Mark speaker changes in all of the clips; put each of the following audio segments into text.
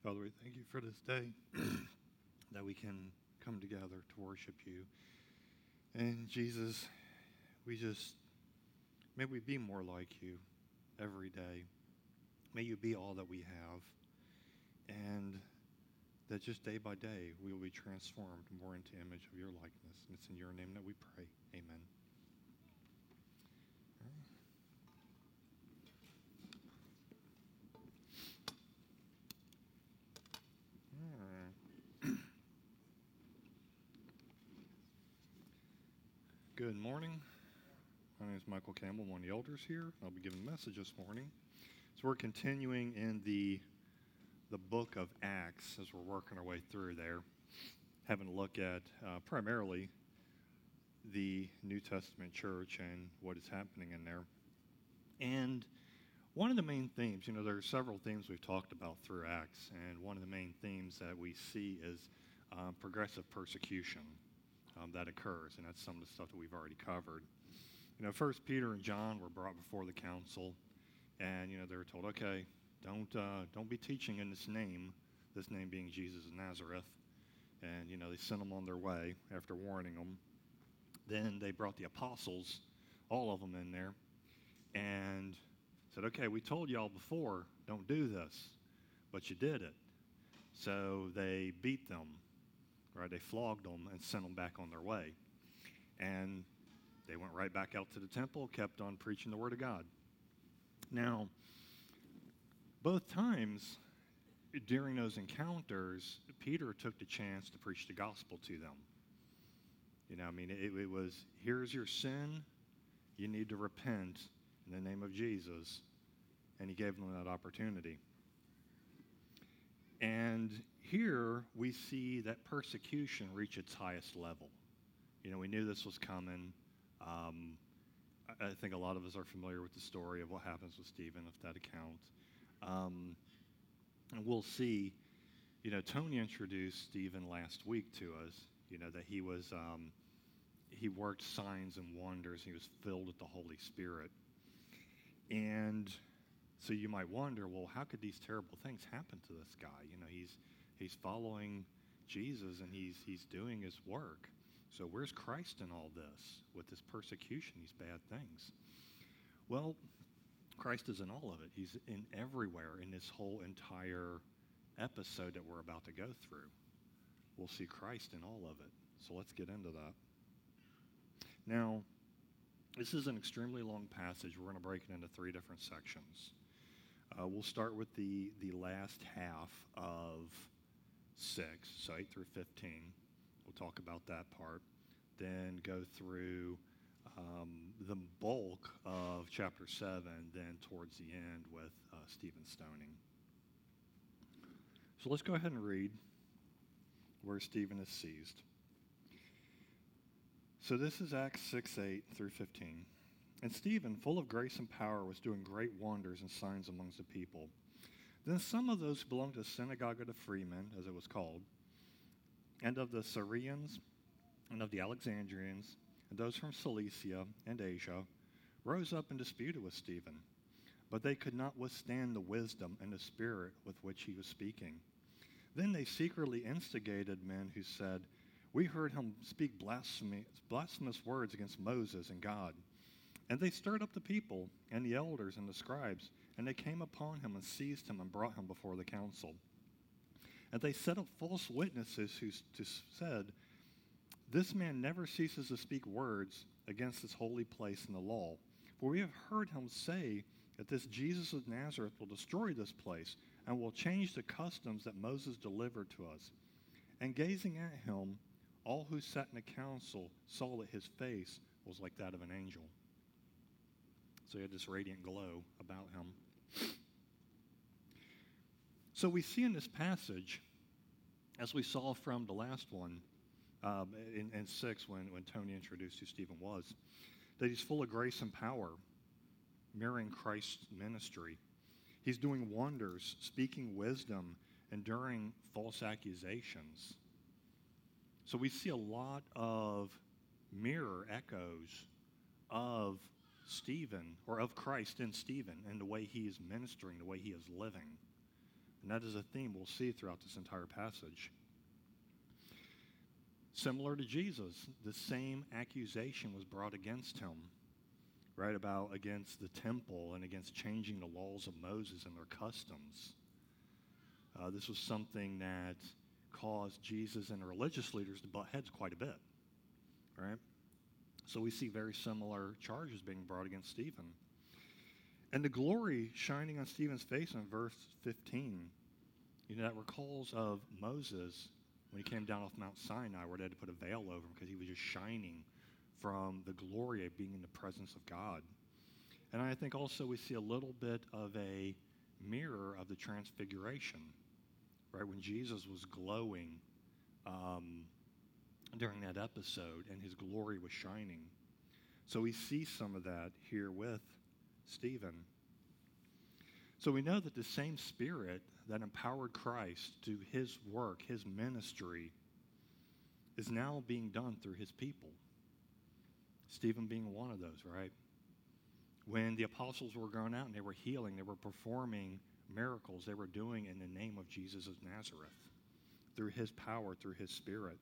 Speaker 1: Father, we thank you for this day that we can come together to worship you. And Jesus, may we be more like you every day. May you be all that we have. And that just day by day we will be transformed more into image of your likeness. And it's in your name that we pray. Amen. Good morning. My name is Michael Campbell. I'm one of the elders here. I'll be giving a message this morning. So we're continuing in the book of Acts as we're working our way through there, having a look at primarily the New Testament church and what is happening in there. And one of the main themes, there are several themes we've talked about through Acts, and one of the main themes that we see is progressive persecution that occurs, and that's some of the stuff that we've already covered. First Peter and John were brought before the council, and they were told, okay, don't be teaching in this name being Jesus of Nazareth. And they sent them on their way after warning them. Then they brought the apostles, all of them in there, and said, okay, we told y'all before, don't do this, but you did it. So they beat them, right? They flogged them and sent them back on their way. And they went right back out to the temple, kept on preaching the word of God. Now, both times during those encounters, Peter took the chance to preach the gospel to them. It was, here's your sin. You need to repent in the name of Jesus. And he gave them that opportunity. And here we see that persecution reach its highest level. We knew this was coming. I think a lot of us are familiar with the story of what happens with Stephen, of that account. And we'll see, Tony introduced Stephen last week to us, that he was, he worked signs and wonders. He was filled with the Holy Spirit. And so you might wonder, well, how could these terrible things happen to this guy? He's following Jesus and he's doing his work. So where's Christ in all this with this persecution, these bad things? Well, Christ is in all of it. He's in everywhere in this whole entire episode that we're about to go through. We'll see Christ in all of it. So let's get into that. Now, this is an extremely long passage. We're going to break it into three different sections. We'll start with the last half of 6, so 8 through 15. We'll talk about that part. Then go through the bulk of chapter 7, then towards the end with Stephen stoning. So let's go ahead and read where Stephen is seized. So this is Acts 6, 8 through 15. And Stephen, full of grace and power, was doing great wonders and signs amongst the people. Then some of those who belonged to the synagogue of the freemen, as it was called, and of the Syrians, and of the Alexandrians, and those from Cilicia and Asia, rose up and disputed with Stephen. But they could not withstand the wisdom and the spirit with which he was speaking. Then they secretly instigated men who said, we heard him speak blasphemous words against Moses and God. And they stirred up the people and the elders and the scribes, and they came upon him and seized him and brought him before the council. And they set up false witnesses who said, this man never ceases to speak words against this holy place in the law. For we have heard him say that this Jesus of Nazareth will destroy this place and will change the customs that Moses delivered to us. And gazing at him, all who sat in the council saw that his face was like that of an angel. So he had this radiant glow about him. So we see in this passage, as we saw from the last one, in 6, when Tony introduced who Stephen was, that he's full of grace and power, mirroring Christ's ministry. He's doing wonders, speaking wisdom, enduring false accusations. So we see a lot of mirror echoes of Stephen, or of Christ in Stephen, and the way he is ministering, the way he is living. And that is a theme we'll see throughout this entire passage. Similar to Jesus, the same accusation was brought against him, right, against the temple and against changing the laws of Moses and their customs. This was something that caused Jesus and the religious leaders to butt heads quite a bit, right? So we see very similar charges being brought against Stephen. And the glory shining on Stephen's face in verse 15, that recalls of Moses when he came down off Mount Sinai, where they had to put a veil over him because he was just shining from the glory of being in the presence of God. And I think also we see a little bit of a mirror of the transfiguration, right, when Jesus was glowing during that episode and his glory was shining. So we see some of that here with Stephen. So we know that the same Spirit that empowered Christ to his work, his ministry, is now being done through his people. Stephen being one of those, right? When the apostles were going out and they were healing, they were performing miracles, they were doing in the name of Jesus of Nazareth, through his power, through his Spirit.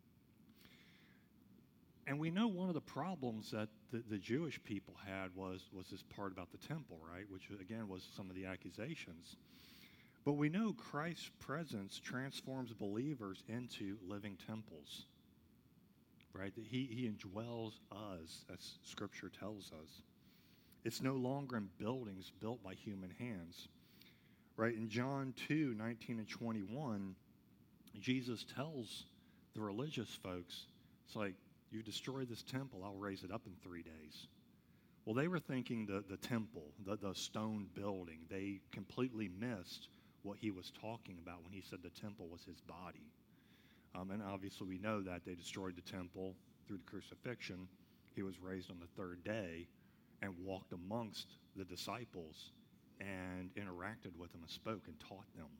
Speaker 1: And we know one of the problems that the Jewish people had was this part about the temple, right? Which, again, was some of the accusations. But we know Christ's presence transforms believers into living temples, right? That he indwells us, as Scripture tells us. It's no longer in buildings built by human hands, right? In John 2, 19 and 21, Jesus tells the religious folks, it's like, you destroy this temple, I'll raise it up in 3 days. Well, they were thinking the temple, the stone building. They completely missed what he was talking about when he said the temple was his body. And obviously we know that they destroyed the temple through the crucifixion. He was raised on the third day and walked amongst the disciples and interacted with them and spoke and taught them.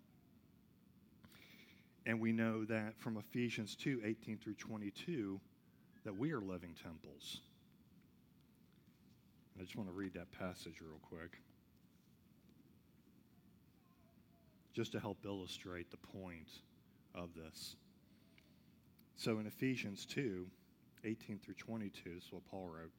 Speaker 1: And we know that from Ephesians 2, 18 through 22, that we are living temples. I just want to read that passage real quick, just to help illustrate the point of this. So in Ephesians 2, 18 through 22, this is what Paul wrote.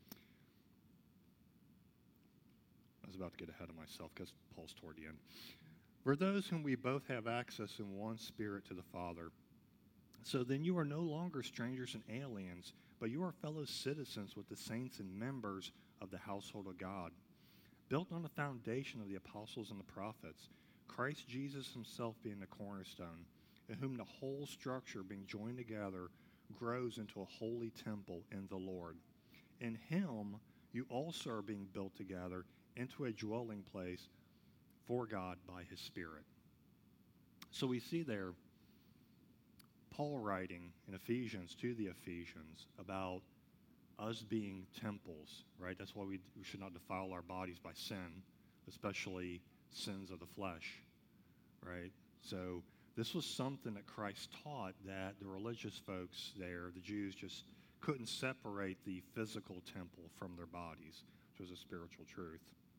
Speaker 1: I was about to get ahead of myself because Paul's toward the end. For those whom we both have access in one Spirit to the Father. So then you are no longer strangers and aliens, but you are fellow citizens with the saints and members of the household of God, built on the foundation of the apostles and the prophets, Christ Jesus himself being the cornerstone, in whom the whole structure being joined together grows into a holy temple in the Lord. In him you also are being built together into a dwelling place for God by his Spirit. So we see there Paul writing in Ephesians to the Ephesians about us being temples, right? That's why we should not defile our bodies by sin, especially sins of the flesh, right? So this was something that Christ taught that the religious folks there, the Jews, just couldn't separate the physical temple from their bodies, which was a spiritual truth.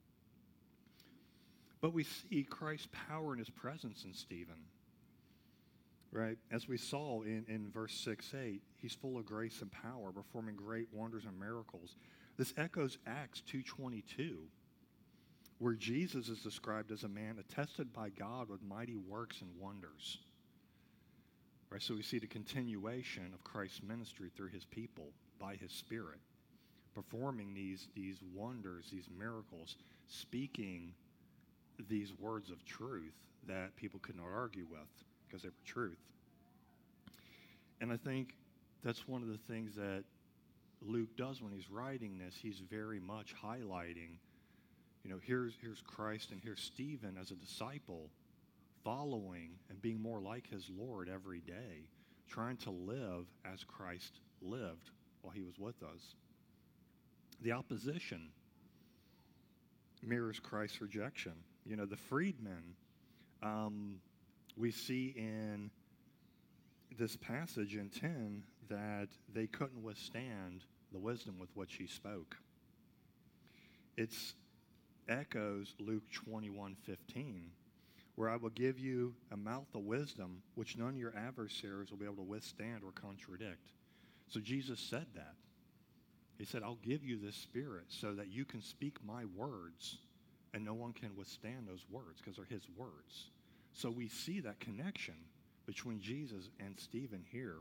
Speaker 1: But we see Christ's power and his presence in Stephen. Right? As we saw in verse 6-8, he's full of grace and power, performing great wonders and miracles. This echoes Acts 2:22, where Jesus is described as a man attested by God with mighty works and wonders. Right? So we see the continuation of Christ's ministry through his people by his Spirit, performing these wonders, these miracles, speaking these words of truth that people could not argue with, because they were truth. And I think that's one of the things that Luke does when he's writing this. He's very much highlighting, here's Christ and here's Stephen as a disciple following and being more like his Lord every day, trying to live as Christ lived while he was with us. The opposition mirrors Christ's rejection. The freedmen, we see in this passage in 10 that they couldn't withstand the wisdom with which he spoke. It echoes Luke 21:15, where I will give you a mouth of wisdom, which none of your adversaries will be able to withstand or contradict. So Jesus said that. He said, I'll give you this spirit so that you can speak my words, and no one can withstand those words because they're his words. So we see that connection between Jesus and Stephen here.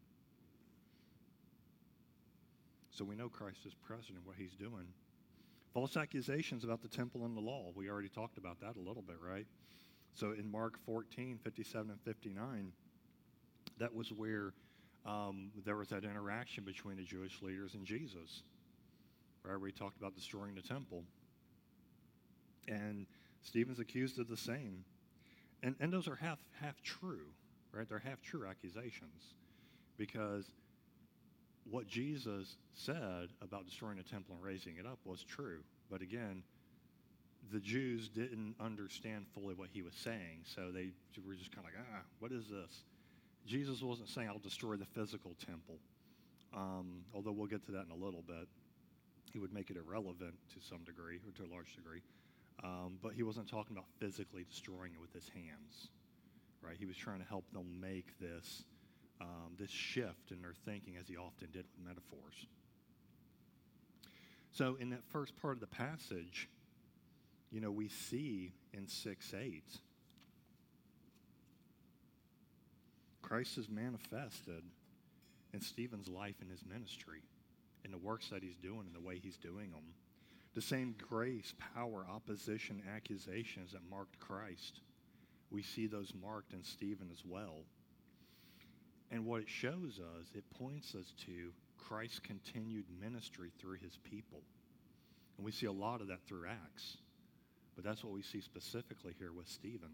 Speaker 1: So we know Christ is present in what he's doing. False accusations about the temple and the law. We already talked about that a little bit, right? So in Mark 14, 57 and 59, that was where there was that interaction between the Jewish leaders and Jesus, right? We talked about destroying the temple. And Stephen's accused of the same. And those are half true, right? They're half true accusations, because what Jesus said about destroying the temple and raising it up was true. But again, the Jews didn't understand fully what he was saying, so they were just kind of like, what is this? Jesus wasn't saying, I'll destroy the physical temple, although we'll get to that in a little bit. He would make it irrelevant to some degree, or to a large degree. But he wasn't talking about physically destroying it with his hands, right? He was trying to help them make this shift in their thinking, as he often did with metaphors. So in that first part of the passage, we see in 6:8, Christ is manifested in Stephen's life and his ministry, in the works that he's doing and the way he's doing them. The same grace, power, opposition, accusations that marked Christ, we see those marked in Stephen as well. And what it shows us, it points us to Christ's continued ministry through his people. And we see a lot of that through Acts. But that's what we see specifically here with Stephen.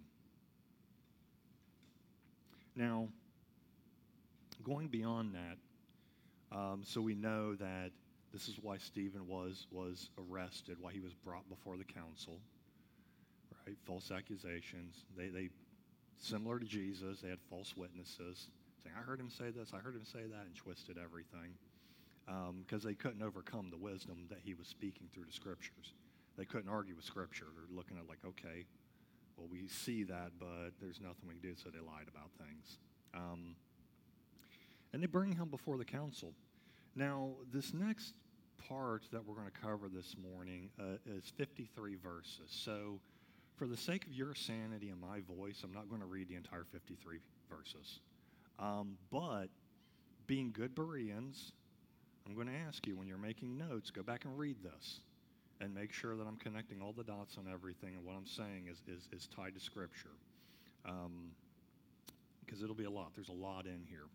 Speaker 1: Now, going beyond that, so we know that this is why Stephen was arrested, why he was brought before the council, right? False accusations. They similar to Jesus, they had false witnesses saying, I heard him say this, I heard him say that, and twisted everything, because they couldn't overcome the wisdom that he was speaking through the Scriptures. They couldn't argue with Scripture. They're looking at like, okay, well, we see that, but there's nothing we can do, so they lied about things. And they bring him before the council. Now, this next part that we're going to cover this morning is 53 verses. So for the sake of your sanity and my voice, I'm not going to read the entire 53 verses. But being good Bereans, I'm going to ask you, when you're making notes, go back and read this and make sure that I'm connecting all the dots on everything, and what I'm saying is tied to Scripture. Because it'll be a lot. There's a lot in here.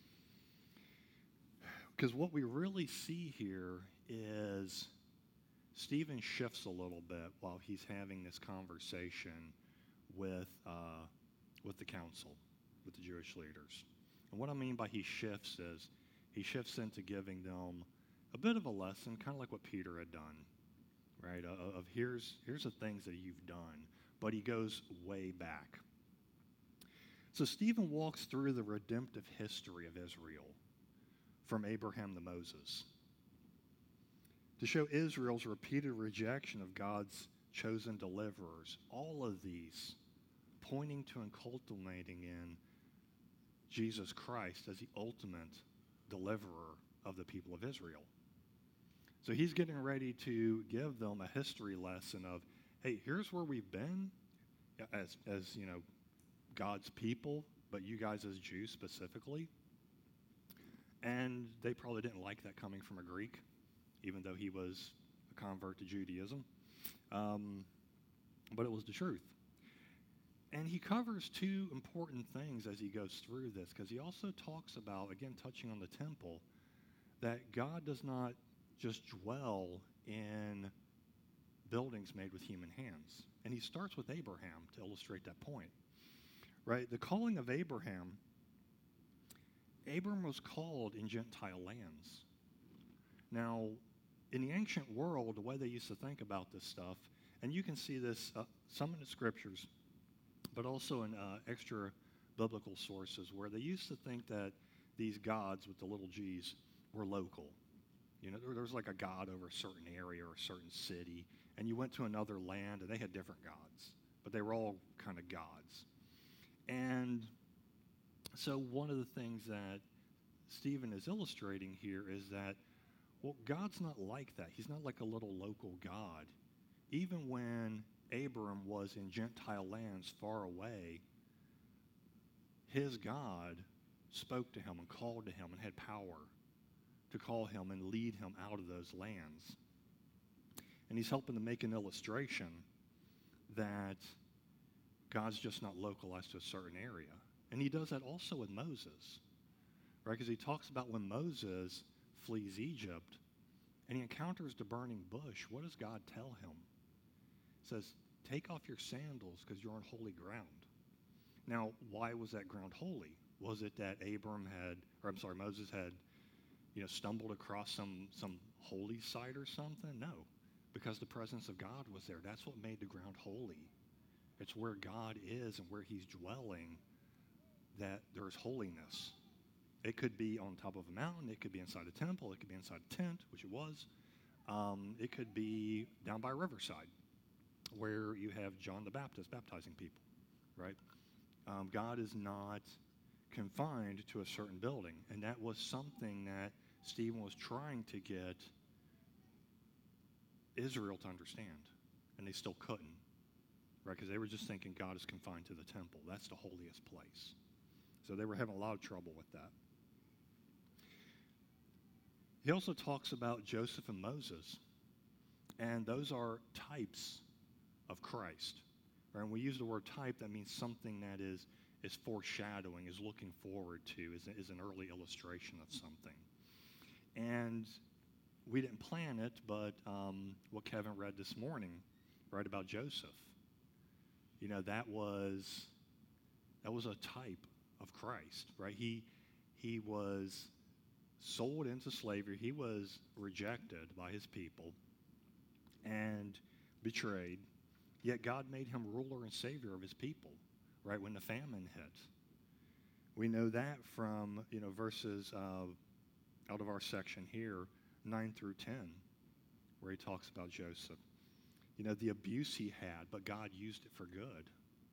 Speaker 1: Because what we really see here is Stephen shifts a little bit while he's having this conversation with the council, with the Jewish leaders. And what I mean by he shifts is he shifts into giving them a bit of a lesson, kind of like what Peter had done, right? Of here's the things that you've done, but he goes way back. So Stephen walks through the redemptive history of Israel, from Abraham to Moses, to show Israel's repeated rejection of God's chosen deliverers. All of these pointing to and culminating in Jesus Christ as the ultimate deliverer of the people of Israel. So he's getting ready to give them a history lesson of, hey, here's where we've been as God's people, but you guys as Jews specifically. And they probably didn't like that coming from a Greek, even though he was a convert to Judaism. But it was the truth. And he covers two important things as he goes through this, because he also talks about, again, touching on the temple, that God does not just dwell in buildings made with human hands. And he starts with Abraham to illustrate that point, right? The calling of Abram was called in Gentile lands. Now, in the ancient world, the way they used to think about this stuff, and you can see this some in the Scriptures, but also in extra biblical sources, where they used to think that these gods with the little g's were local. There was like a god over a certain area or a certain city, and you went to another land and they had different gods. but they were all kind of gods. And so one of the things that Stephen is illustrating here is that, well, God's not like that. He's not like a little local God. Even when Abram was in Gentile lands far away, his God spoke to him and called to him and had power to call him and lead him out of those lands. And he's helping to make an illustration that God's just not localized to a certain area. And he does that also with Moses, right? Because he talks about when Moses flees Egypt and he encounters the burning bush, what does God tell him? He says, take off your sandals because you're on holy ground. Now, why was that ground holy? Was it that Moses had, stumbled across some holy site or something? No, because the presence of God was there. That's what made the ground holy. It's where God is and where he's dwelling that there's holiness. It could be on top of a mountain. It could be inside a temple. It could be inside a tent, which it was. It could be down by a riverside where you have John the Baptist baptizing people, right? God is not confined to a certain building. And that was something that Stephen was trying to get Israel to understand. And they still couldn't, right? Because they were just thinking God is confined to the temple. That's the holiest place. So they were having a lot of trouble with that. He also talks about Joseph and Moses. And those are types of Christ. Right? When we use the word type, that means something that is foreshadowing, is looking forward to, is an early illustration of something. And we didn't plan it, but what Kevin read this morning, right, about Joseph, that was a type of Christ, right? He was sold into slavery. He was rejected by his people and betrayed. Yet God made him ruler and savior of his people, right, when the famine hit. We know that from, verses out of our section here, 9 through 10, where he talks about Joseph. The abuse he had, but God used it for good.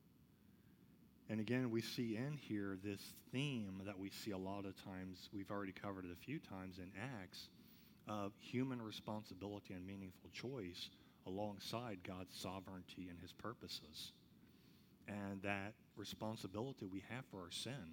Speaker 1: And again, we see in here this theme that we see a lot of times, we've already covered it a few times in Acts, of human responsibility and meaningful choice alongside God's sovereignty and his purposes. And that responsibility we have for our sin,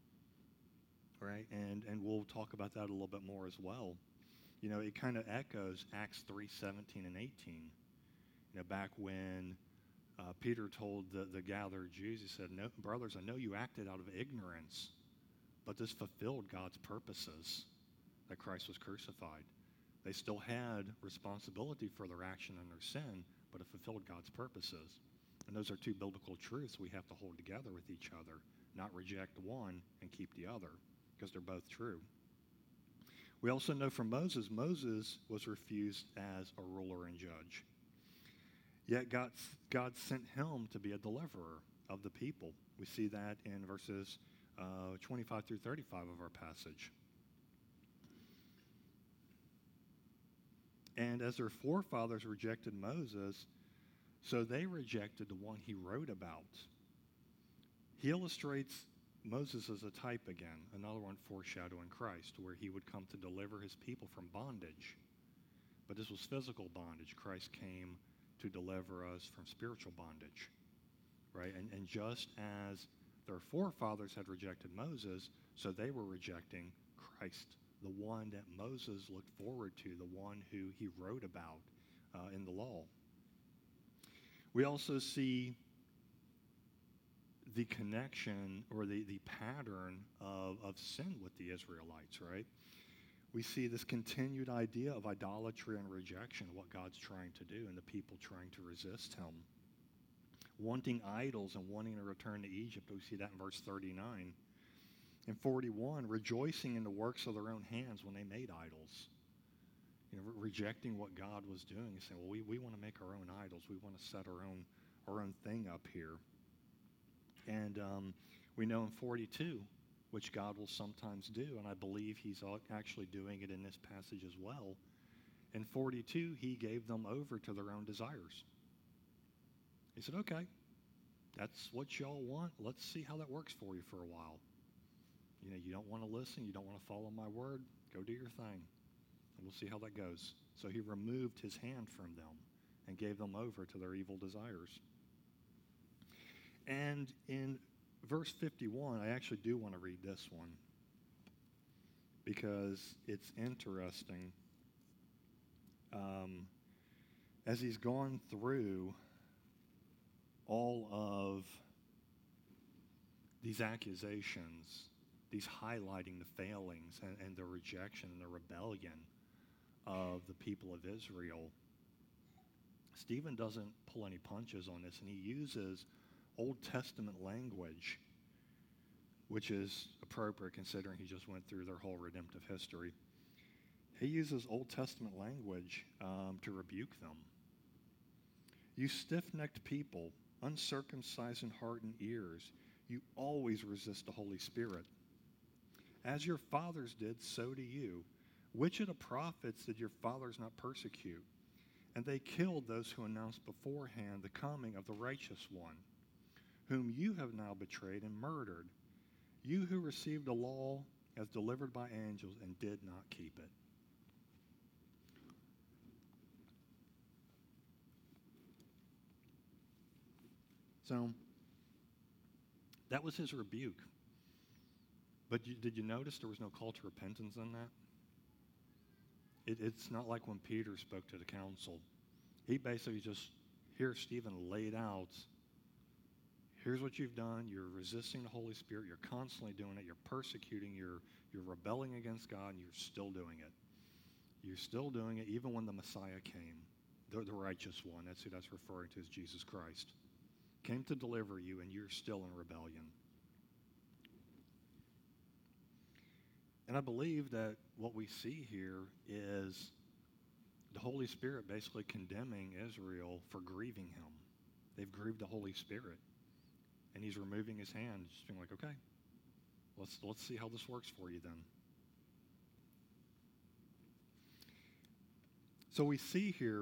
Speaker 1: right? And we'll talk about that a little bit more as well. It kind of echoes Acts 3:17 and 18. Back when Peter told the gathered Jews, he said, "No, brothers, I know you acted out of ignorance, but this fulfilled God's purposes, that Christ was crucified." They still had responsibility for their action and their sin, but it fulfilled God's purposes. And those are two biblical truths we have to hold together with each other, not reject one and keep the other, because they're both true. We also know from Moses was refused as a ruler and judge. Yet God sent him to be a deliverer of the people. We see that in verses 25 through 35 of our passage. And as their forefathers rejected Moses, so they rejected the one he wrote about. He illustrates Moses as a type again, another one foreshadowing Christ, where he would come to deliver his people from bondage. But this was physical bondage. Christ came to deliver us from spiritual bondage, right? And just as their forefathers had rejected Moses, so they were rejecting Christ, the one that Moses looked forward to, the one who he wrote about in the law. We also see the connection or the pattern of sin with the Israelites, right? We see this continued idea of idolatry and rejection, what God's trying to do, and the people trying to resist him. Wanting idols and wanting to return to Egypt. We see that in verse 39. In 41, rejoicing in the works of their own hands when they made idols. Rejecting what God was doing and saying, well, we want to make our own idols. We want to set our own thing up here. And we know in 42, which God will sometimes do, and I believe he's actually doing it in this passage as well. In 42, he gave them over to their own desires. He said, okay, That's what y'all want. Let's see how that works for you for a while. You don't want to listen. You don't want to follow my word. Go do your thing, and we'll see how that goes. So he removed his hand from them and gave them over to their evil desires. And in verse 51, I actually do want to read this one because it's interesting. As he's gone through all of these accusations, these highlighting the failings and the rejection and the rebellion of the people of Israel, Stephen doesn't pull any punches on this, and he uses Old Testament language, which is appropriate considering he just went through their whole redemptive history. He uses Old Testament language to rebuke them. You stiff-necked people, uncircumcised in heart and ears, you always resist the Holy Spirit. As your fathers did, so do you. Which of the prophets did your fathers not persecute? And they killed those who announced beforehand the coming of the righteous one, whom you have now betrayed and murdered, you who received the law as delivered by angels and did not keep it. So that was his rebuke. But did you notice there was no call to repentance in that? It's not like when Peter spoke to the council. He basically just, here Stephen laid out, here's what you've done. You're resisting the Holy Spirit. You're constantly doing it. You're persecuting. You're rebelling against God, and you're still doing it. You're still doing it even when the Messiah came, the righteous one. That's who that's referring to as Jesus Christ. Came to deliver you, and you're still in rebellion. And I believe that what we see here is the Holy Spirit basically condemning Israel for grieving him. They've grieved the Holy Spirit. And he's removing his hand, just being like, okay, let's see how this works for you then. So we see here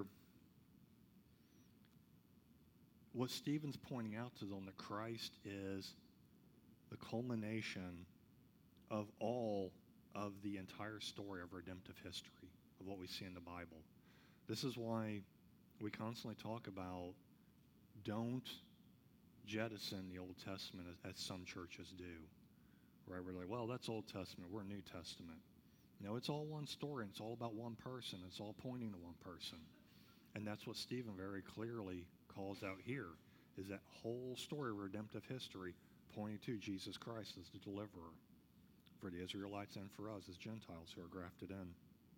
Speaker 1: what Stephen's pointing out to them, that Christ is the culmination of all of the entire story of redemptive history, of what we see in the Bible. This is why we constantly talk about don't jettison the Old Testament as some churches do. Right? We're like, well, that's Old Testament. We're New Testament. No, it's all one story. And it's all about one person. It's all pointing to one person. And that's what Stephen very clearly calls out here, is that whole story of redemptive history pointing to Jesus Christ as the deliverer for the Israelites and for us as Gentiles who are grafted in.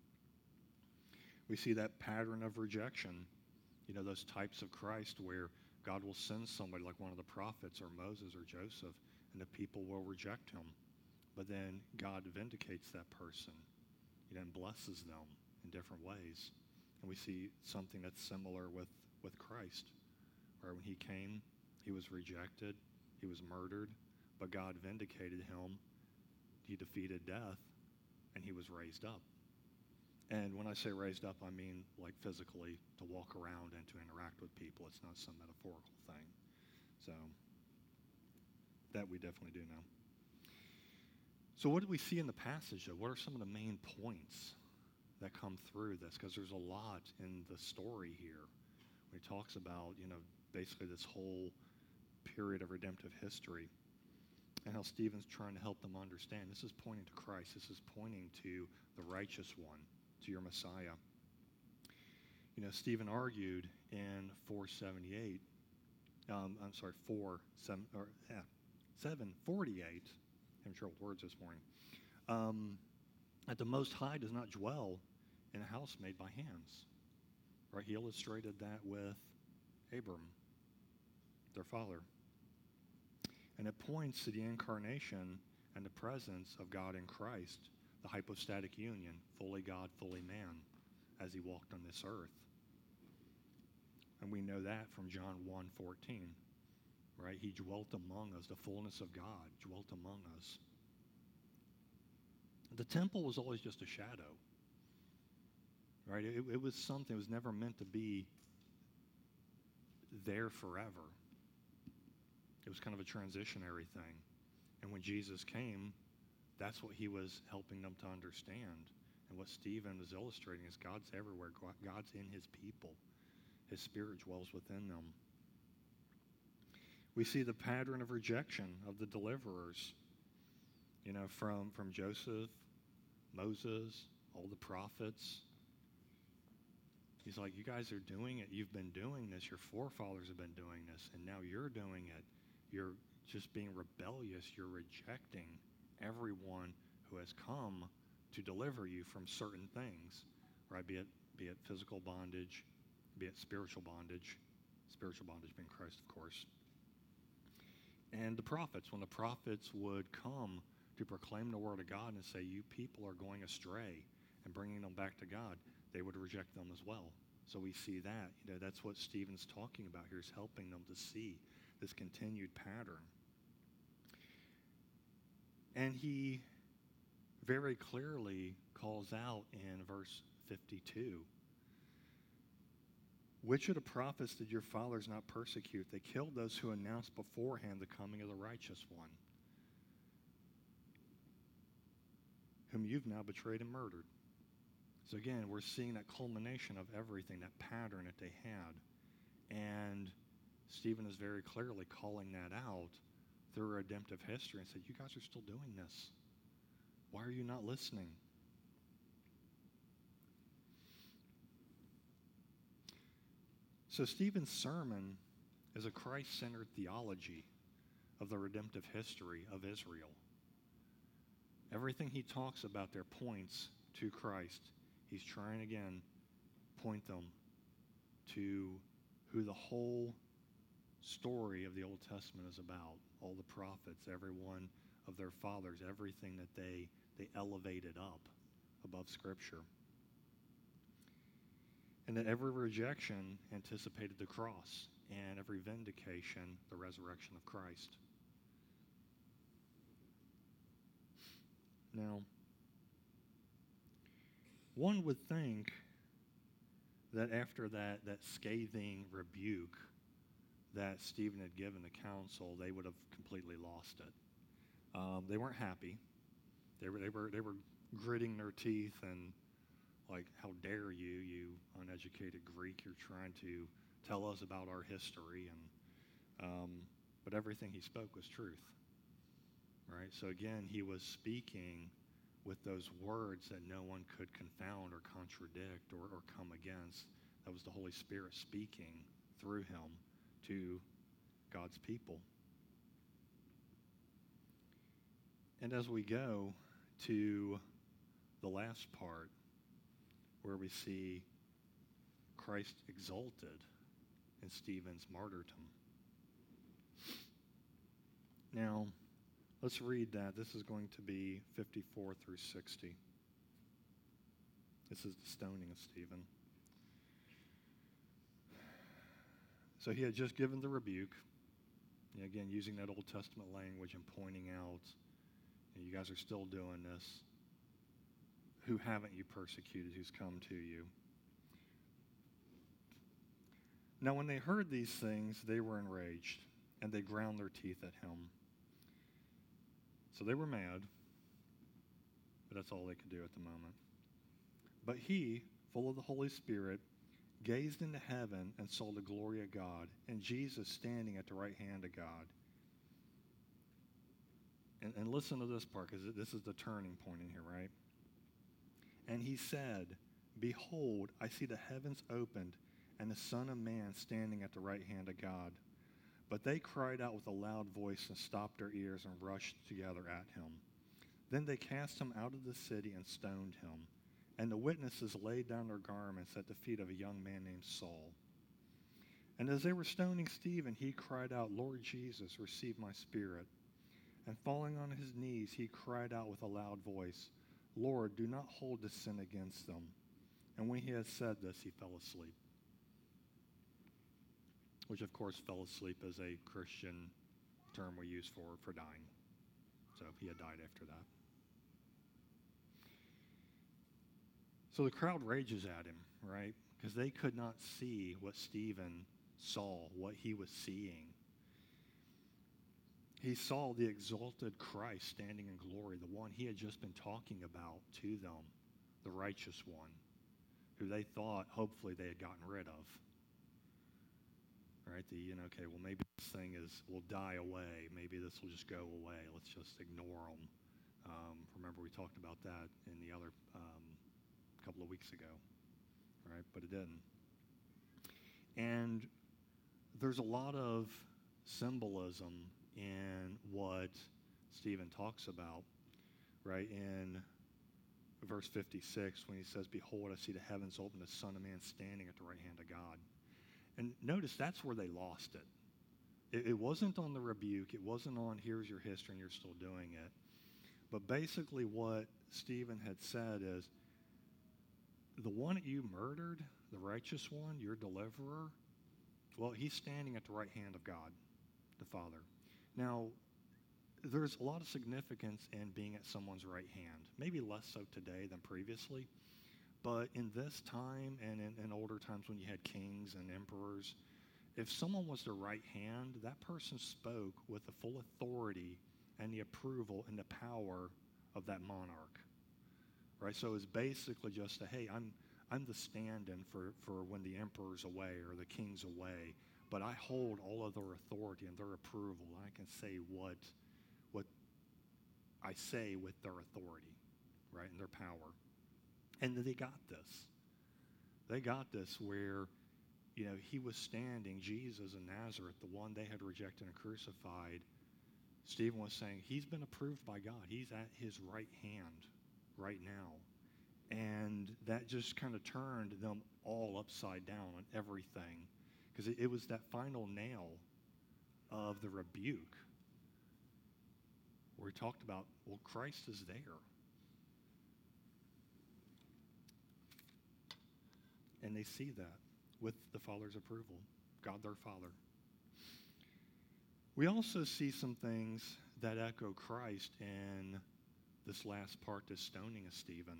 Speaker 1: We see that pattern of rejection, those types of Christ where God will send somebody like one of the prophets or Moses or Joseph, and the people will reject him. But then God vindicates that person, and blesses them in different ways. And we see something that's similar with Christ, where when he came, he was rejected, he was murdered, but God vindicated him. He defeated death, and he was raised up. And when I say raised up, I mean like physically to walk around and to interact with people. It's not some metaphorical thing. So that we definitely do know. So what do we see in the passage, though? What are some of the main points that come through this? Because there's a lot in the story here. When he talks about, basically this whole period of redemptive history, and how Stephen's trying to help them understand. This is pointing to Christ. This is pointing to the righteous one, to your Messiah. Stephen argued in 748. I'm trouble with words this morning. That the Most High does not dwell in a house made by hands. Right? He illustrated that with Abram, their father. And it points to the incarnation and the presence of God in Christ, the hypostatic union, fully God, fully man, as he walked on this earth. And we know that from John 1:14, right? He dwelt among us, the fullness of God dwelt among us. The temple was always just a shadow, right? It was something, it was never meant to be there forever. It was kind of a transitionary thing. And when Jesus came, that's what he was helping them to understand. And what Stephen is illustrating is God's everywhere. God's in his people. His Spirit dwells within them. We see the pattern of rejection of the deliverers, from Joseph, Moses, all the prophets. He's like, you guys are doing it. You've been doing this. Your forefathers have been doing this, and now you're doing it. You're just being rebellious. You're rejecting everyone who has come to deliver you from certain things, right? Be it physical bondage, be it spiritual bondage being Christ, of course. And the prophets, when the prophets would come to proclaim the word of God and say, you people are going astray, and bringing them back to God, they would reject them as well. So we see that. That's what Stephen's talking about here, is helping them to see this continued pattern. And he very clearly calls out in verse 52, which of the prophets did your fathers not persecute? They killed those who announced beforehand the coming of the righteous one, whom you've now betrayed and murdered. So again, we're seeing that culmination of everything, that pattern that they had. And Stephen is very clearly calling that out through redemptive history and said, you guys are still doing this. Why are you not listening? So Stephen's sermon is a Christ-centered theology of the redemptive history of Israel. Everything he talks about there points to Christ. He's trying again point them to who the whole story of the Old Testament is about. All the prophets, every one of their fathers, everything that they elevated up above Scripture. And that every rejection anticipated the cross, and every vindication, the resurrection of Christ. Now, one would think that after that scathing rebuke that Stephen had given the council, they would have completely lost it. They weren't happy. They were gritting their teeth and like, how dare you, you uneducated Greek? You're trying to tell us about our history, but everything he spoke was truth, right? So again, he was speaking with those words that no one could confound or contradict or come against. That was the Holy Spirit speaking through him to God's people. And as we go to the last part, where we see Christ exalted in Stephen's martyrdom. Now, let's read that. This is going to be 54 through 60. This is the stoning of Stephen. So he had just given the rebuke, again, using that Old Testament language and pointing out, you guys are still doing this. Who haven't you persecuted, who's come to you? Now when they heard these things, they were enraged, and they ground their teeth at him. So they were mad, but that's all they could do at the moment. But he, full of the Holy Spirit, gazed into heaven and saw the glory of God, and Jesus standing at the right hand of God. And listen to this part, because this is the turning point in here, right? And he said, behold, I see the heavens opened, and the Son of Man standing at the right hand of God. But they cried out with a loud voice and stopped their ears and rushed together at him. Then they cast him out of the city and stoned him. And the witnesses laid down their garments at the feet of a young man named Saul. And as they were stoning Stephen, he cried out, Lord Jesus, receive my spirit. And falling on his knees, he cried out with a loud voice, Lord, do not hold this sin against them. And when he had said this, he fell asleep. Which, of course, fell asleep is a Christian term we use for dying. So he had died after that. So the crowd rages at him, right? Because they could not see what Stephen saw, what he was seeing. he saw the exalted Christ standing in glory, the one he had just been talking about to them, the righteous one, who they thought hopefully they had gotten rid of. Right? Okay, well, maybe this thing will die away. Maybe this will just go away. Let's just ignore them. Remember, we talked about that in the other couple of weeks ago, right? But it didn't. And there's a lot of symbolism in what Stephen talks about, right? In verse 56, when he says, "Behold, I see the heavens open, the Son of Man standing at the right hand of God." And notice that's where they lost it. It wasn't on the rebuke. It wasn't on, here's your history and you're still doing it. But basically what Stephen had said is, the one that you murdered, the righteous one, your deliverer, well, he's standing at the right hand of God, the Father. Now, there's a lot of significance in being at someone's right hand. Maybe less so today than previously. But in this time and in older times when you had kings and emperors, if someone was the right hand, that person spoke with the full authority and the approval and the power of that monarch. Right? So it's basically just hey, I'm the stand-in for when the emperor's away or the king's away, but I hold all of their authority and their approval. I can say what I say with their authority, right, and their power. And they got this. They got this where, he was standing, Jesus of Nazareth, the one they had rejected and crucified. Stephen was saying, he's been approved by God. He's at his right hand right now. And that just kind of turned them all upside down on everything. Because it was that final nail of the rebuke where he talked about, well, Christ is there. And they see that with the Father's approval, God their Father. We also see some things that echo Christ in this last part, this stoning of Stephen.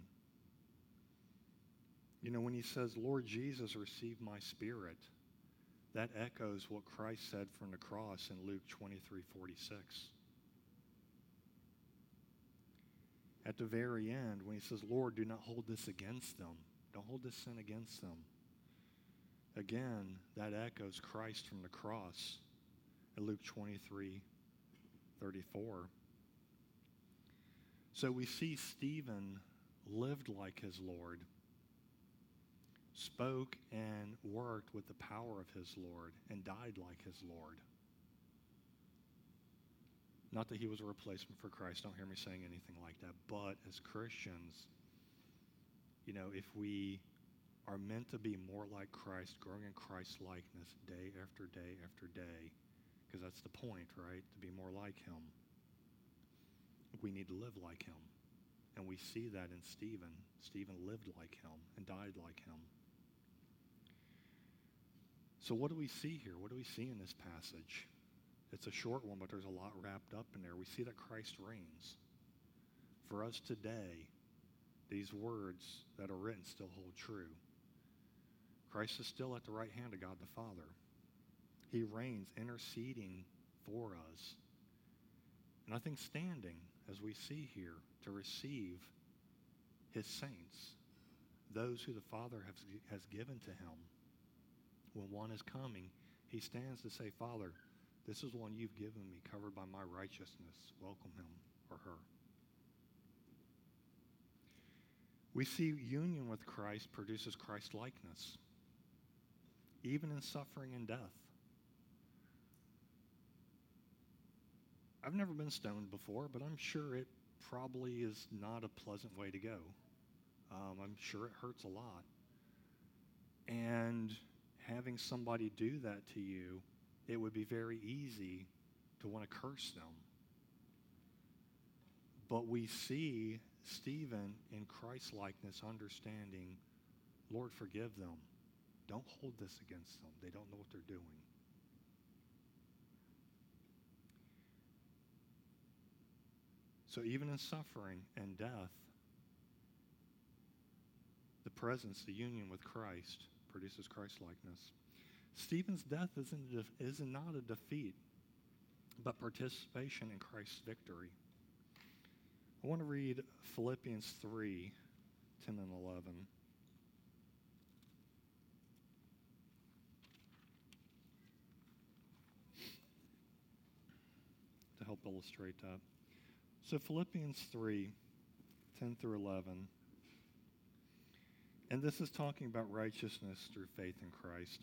Speaker 1: When he says, "Lord Jesus, receive my spirit," that echoes what Christ said from the cross in Luke 23:46. At the very end, when he says, "Lord, do not hold this against them. Don't hold this sin against them." Again, that echoes Christ from the cross in Luke 23:34. So we see Stephen lived like his Lord, spoke and worked with the power of his Lord, and died like his Lord. Not that he was a replacement for Christ. Don't hear me saying anything like that. But as Christians, if we are meant to be more like Christ, growing in Christ's likeness day after day after day, because that's the point, right? To be more like him. We need to live like him. And we see that in Stephen. Stephen lived like him and died like him. So what do we see here? What do we see in this passage? It's a short one, but there's a lot wrapped up in there. We see that Christ reigns. For us today, these words that are written still hold true. Christ is still at the right hand of God the Father. He reigns, interceding for us. And I think standing, as we see here, to receive his saints, those who the Father has given to him. When one is coming, he stands to say, "Father, this is one you've given me, covered by my righteousness. Welcome him or her." We see union with Christ produces Christ-likeness, even in suffering and death. I've never been stoned before, but I'm sure it probably is not a pleasant way to go. I'm sure it hurts a lot. And having somebody do that to you, it would be very easy to want to curse them. But we see Stephen in Christ-likeness understanding, "Lord, forgive them. Don't hold this against them. They don't know what they're doing." So even in suffering and death, the presence, the union with Christ produces Christ-likeness. Stephen's death is not a defeat, but participation in Christ's victory. I want to read Philippians 3, 10 and 11. To help illustrate that. So Philippians 3, 10 through 11. And this is talking about righteousness through faith in Christ.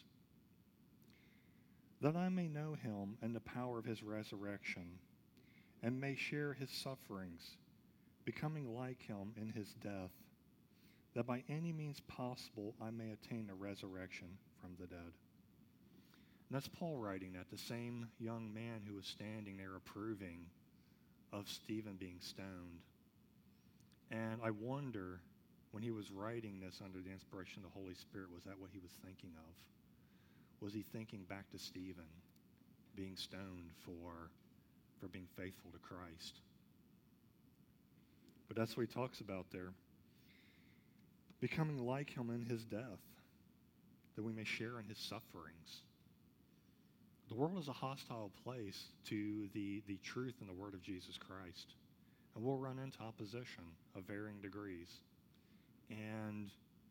Speaker 1: That I may know him and the power of his resurrection, and may share his sufferings, becoming like him in his death, that by any means possible I may attain a resurrection from the dead. And that's Paul writing that, the same young man who was standing there approving of Stephen being stoned. And I wonder, when he was writing this under the inspiration of the Holy Spirit, was that what he was thinking of? Was he thinking back to Stephen being stoned for being faithful to Christ? But that's what he talks about there. Becoming like him in his death, that we may share in his sufferings. The world is a hostile place to the truth and the word of Jesus Christ. And we'll run into opposition of varying degrees. And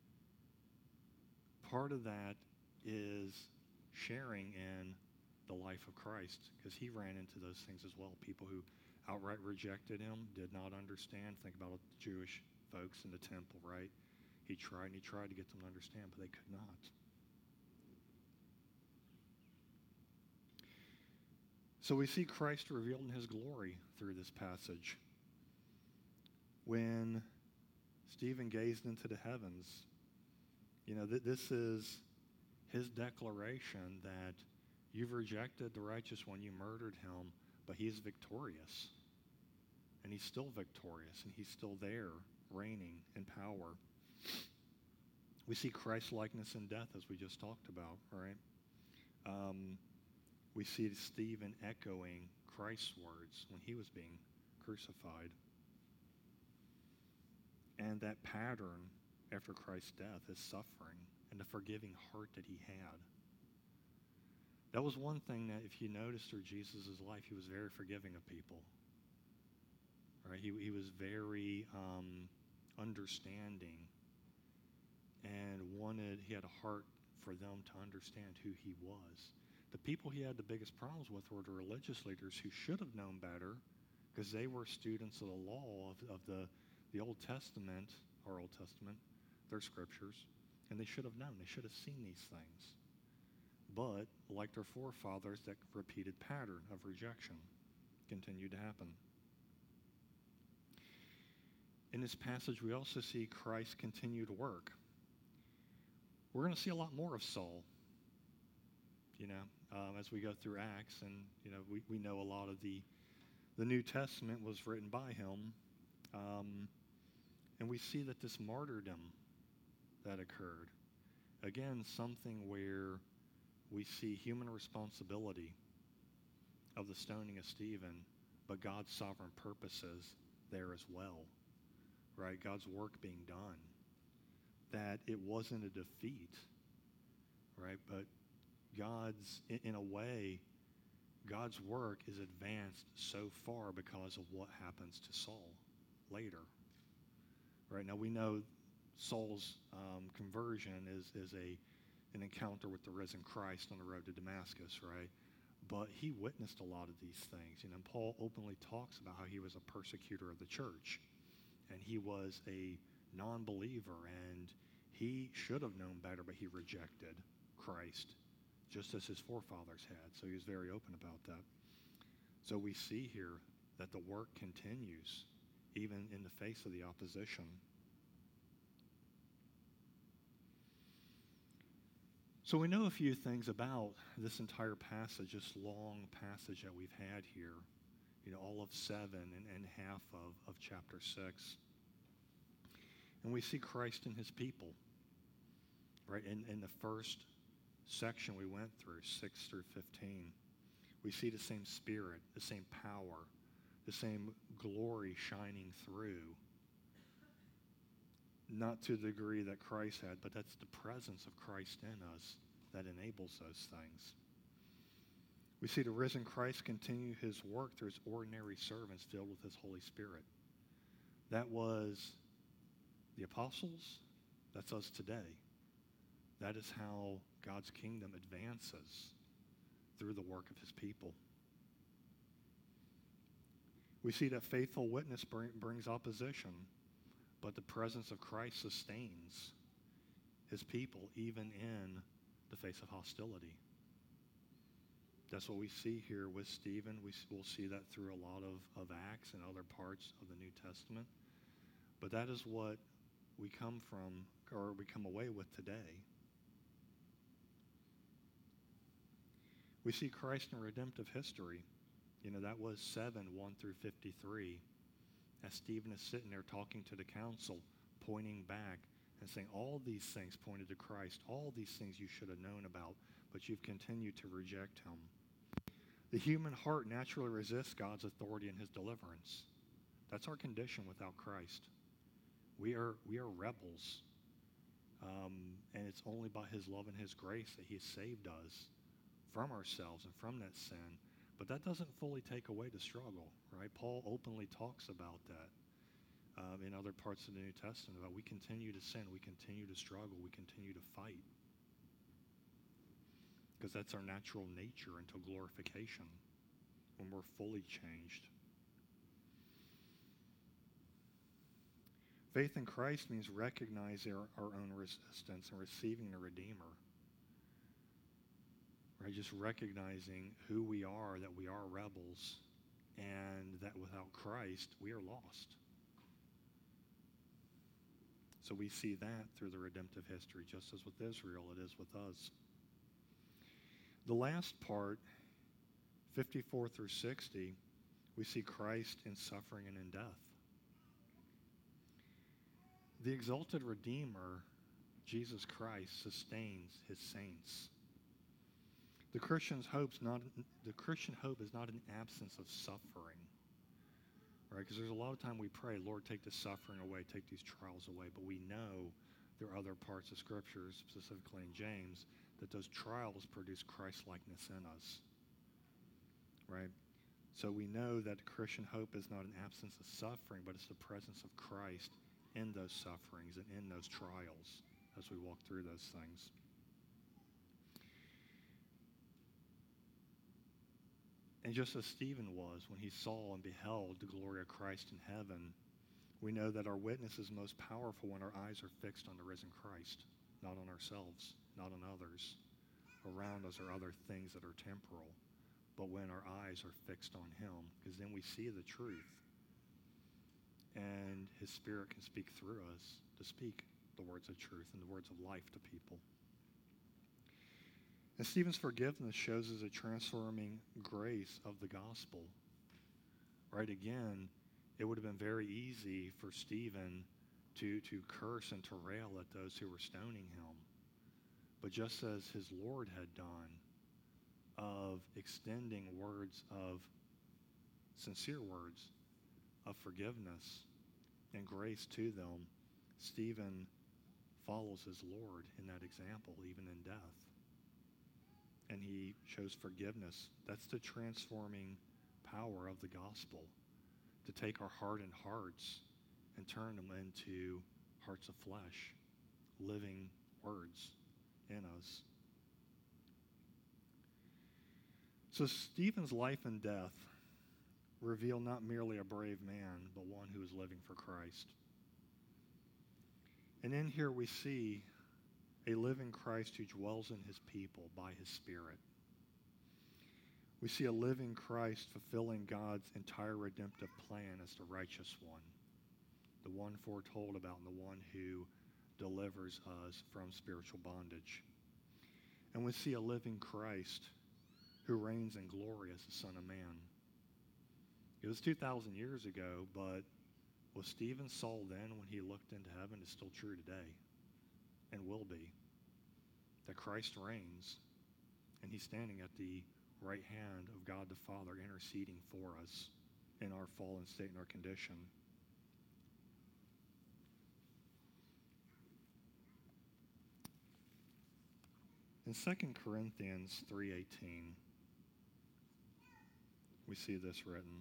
Speaker 1: part of that is sharing in the life of Christ, because he ran into those things as well. People who outright rejected him, did not understand. Think about the Jewish folks in the temple, right? He tried to get them to understand, but they could not. So we see Christ revealed in his glory through this passage. When Stephen gazed into the heavens, this is his declaration that you've rejected the righteous one, you murdered him, but he is victorious. And he's still victorious, and he's still there, reigning in power. We see Christ-likeness in death, as we just talked about, right? We see Stephen echoing Christ's words when he was being crucified. And that pattern after Christ's death is suffering and the forgiving heart that he had. That was one thing that, if you notice through Jesus' life, he was very forgiving of people. Right? He was very understanding, and he had a heart for them to understand who he was. The people he had the biggest problems with were the religious leaders, who should have known better, because they were students of the law of the Old Testament, their scriptures, and they should have known. They should have seen these things. But, like their forefathers, that repeated pattern of rejection continued to happen. In this passage, we also see Christ continue to work. We're going to see a lot more of Saul, as we go through Acts. And, we know a lot of the New Testament was written by him. And we see that this martyrdom that occurred, again, something where we see human responsibility of the stoning of Stephen, but God's sovereign purposes there as well, right? God's work being done. That it wasn't a defeat, right? But in a way, God's work is advanced so far because of what happens to Saul later. Right now, we know Saul's conversion is an encounter with the risen Christ on the road to Damascus, right? But he witnessed a lot of these things. And Paul openly talks about how he was a persecutor of the church, and he was a non-believer, and he should have known better, but he rejected Christ, just as his forefathers had. So he was very open about that. So we see here that the work continues, even in the face of the opposition. So we know a few things about this entire passage, this long passage that we've had here, all of 7 and half of chapter 6. And we see Christ in his people, right? In the first section we went through, 6 through 15, we see the same Spirit, the same power, the same glory shining through. Not to the degree that Christ had, but that's the presence of Christ in us that enables those things. We see the risen Christ continue his work through his ordinary servants filled with his Holy Spirit. That was the apostles. That's us today. That is how God's kingdom advances, through the work of his people. We see that faithful witness brings opposition, but the presence of Christ sustains his people even in the face of hostility. That's what we see here with Stephen. We'll see that through a lot of Acts and other parts of the New Testament. But that is what we come from, or we come away with today. We see Christ in redemptive history. That was 7:1-53. As Stephen is sitting there talking to the council, pointing back and saying, all these things pointed to Christ. All these things you should have known about, but you've continued to reject him. The human heart naturally resists God's authority and his deliverance. That's our condition without Christ. We are rebels. And it's only by his love and his grace that he has saved us from ourselves and from that sin. But that doesn't fully take away the struggle, right? Paul openly talks about that in other parts of the New Testament, about we continue to sin, we continue to struggle, we continue to fight. Because that's our natural nature until glorification, when we're fully changed. Faith in Christ means recognizing our own resistance and receiving the Redeemer. Right? Just recognizing who we are, that we are rebels, and that without Christ, we are lost. So we see that through the redemptive history, just as with Israel, it is with us. The last part, 54-60, we see Christ in suffering and in death. The exalted Redeemer, Jesus Christ, sustains his saints. The Christian hope is not an absence of suffering, right? Because there's a lot of time we pray, Lord, take the suffering away, take these trials away. But we know there are other parts of Scripture, specifically in James, that those trials produce Christ-likeness in us, right? So we know that Christian hope is not an absence of suffering, but it's the presence of Christ in those sufferings and in those trials as we walk through those things. And just as Stephen was when he saw and beheld the glory of Christ in heaven, we know that our witness is most powerful when our eyes are fixed on the risen Christ, not on ourselves, not on others around us or other things that are temporal, but when our eyes are fixed on him, because then we see the truth. And his Spirit can speak through us to speak the words of truth and the words of life to people. And Stephen's forgiveness shows us a transforming grace of the gospel. Right? Again, it would have been very easy for Stephen to curse and to rail at those who were stoning him. But just as his Lord had done, of extending words of sincere words of forgiveness and grace to them, Stephen follows his Lord in that example, even in death. And he shows forgiveness. That's the transforming power of the gospel, to take our hardened hearts and turn them into hearts of flesh, living words in us. So Stephen's life and death reveal not merely a brave man, but one who is living for Christ. And in here we see a living Christ who dwells in his people by his Spirit. We see a living Christ fulfilling God's entire redemptive plan as the righteous one, the one foretold about and the one who delivers us from spiritual bondage. And we see a living Christ who reigns in glory as the Son of Man. It was 2,000 years ago, but what Stephen saw then when he looked into heaven is still true today and will be. That Christ reigns, and he's standing at the right hand of God the Father, interceding for us in our fallen state and our condition. In 2 Corinthians 3:18, we see this written.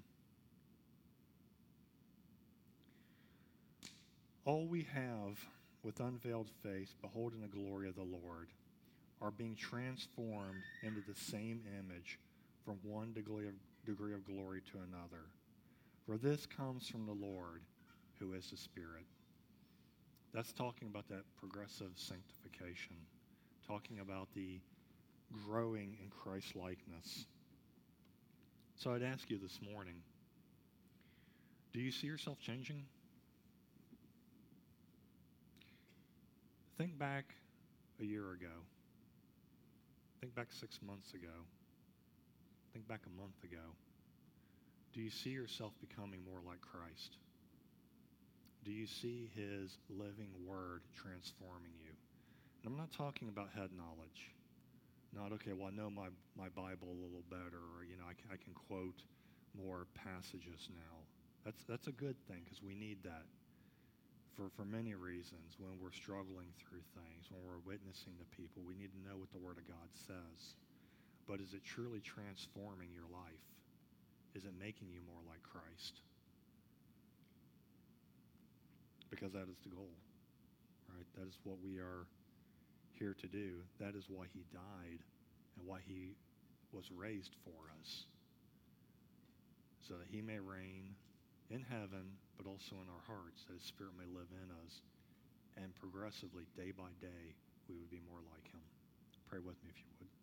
Speaker 1: All we have with unveiled face, beholding the glory of the Lord, are being transformed into the same image from one degree of glory to another. For this comes from the Lord, who is the Spirit. That's talking about that progressive sanctification, talking about the growing in Christ-likeness. So I'd ask you this morning, do you see yourself changing? Think back a year ago. Think back 6 months ago. Think back a month ago. Do you see yourself becoming more like Christ? Do you see his living word transforming you? And I'm not talking about head knowledge. Not, okay, well, I know my Bible a little better, or, I can quote more passages now. That's a good thing, because we need that for many reasons. When we're struggling through things, when we're witnessing to people, we need to know what the Word of God says. But is it truly transforming your life? Is it making you more like Christ? Because that is the goal, right? That is what we are here to do. That is why he died and why he was raised for us, so that he may reign in heaven, but also in our hearts, that his Spirit may live in us, and progressively, day by day, we would be more like him. Pray with me if you would.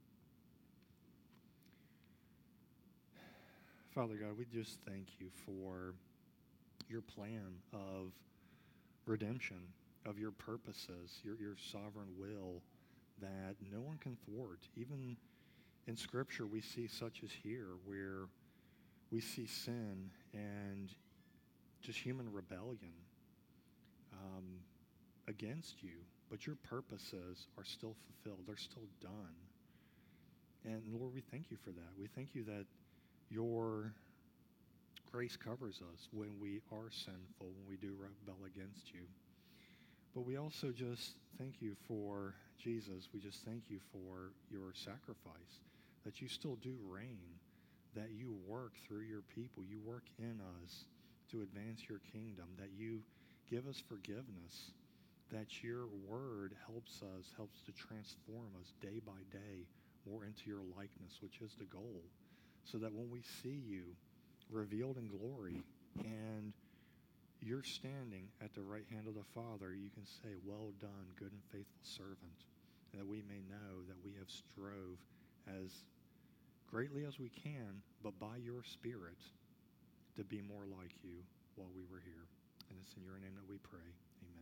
Speaker 1: Father God, we just thank you for your plan of redemption, of your purposes, your sovereign will that no one can thwart. Even in Scripture, we see such as here, where we see sin and just human rebellion against you, but your purposes are still fulfilled. They're still done. And Lord, we thank you for that. We thank you that your grace covers us when we are sinful, when we do rebel against you. But we also just thank you for Jesus. We just thank you for your sacrifice, that you still do reign, that you work through your people. You work in us to advance your kingdom, that you give us forgiveness, that your word helps to transform us day by day more into your likeness, which is the goal, so that when we see you revealed in glory and you're standing at the right hand of the Father, you can say, well done, good and faithful servant, and that we may know that we have strove as greatly as we can, but by your Spirit, to be more like you while we were here. And it's in your name that we pray. Amen.